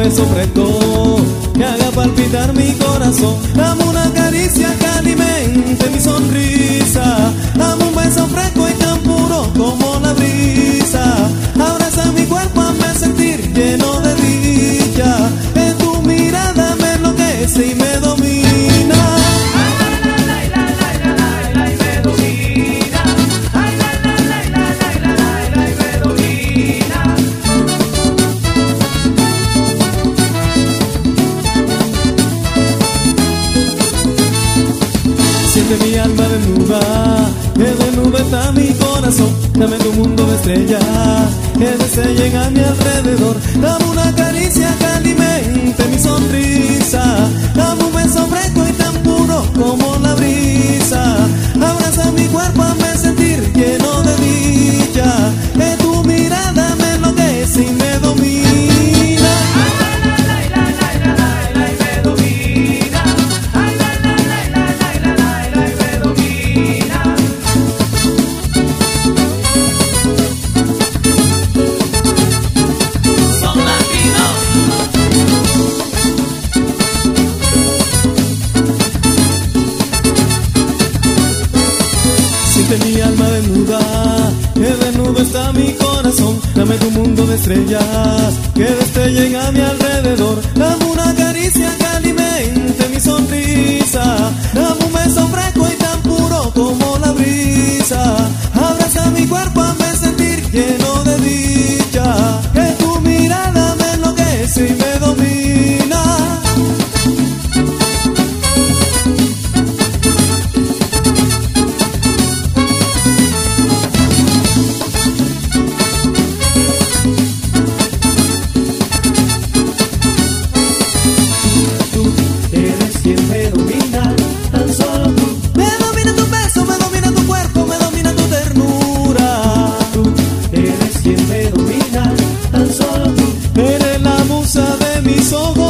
beso fresco que haga palpitar mi corazón. Dame una caricia que alimente mi sonrisa. Dame un beso fresco y tan puro como la brisa. Abraza mi cuerpo, hazme sentir lleno de dicha. En tu mirada me enloquece y me domina. Siente mi alma desnuda, que desnuda está mi corazón. Dame tu mundo de estrellas, que desellen a mi alrededor. Dame una caricia que alimente mi sonrisa. Dame un beso fresco y tan puro como la brisa. Abraza mi cuerpo, hazme sentir lleno de dicha. Que tu mirada me enloquece y me domina. Siente mi alma desnuda, que desnudo está mi corazón. Dame tu mundo de estrellas, que destellen a mi alrededor. Dame una caricia que alimente mi sonrisa. Dame un beso fresco y tan puro como la brisa. Abraza mi cuerpo, hazme sentir lleno de dicha. Que tu mirada me enloquece y me domina. So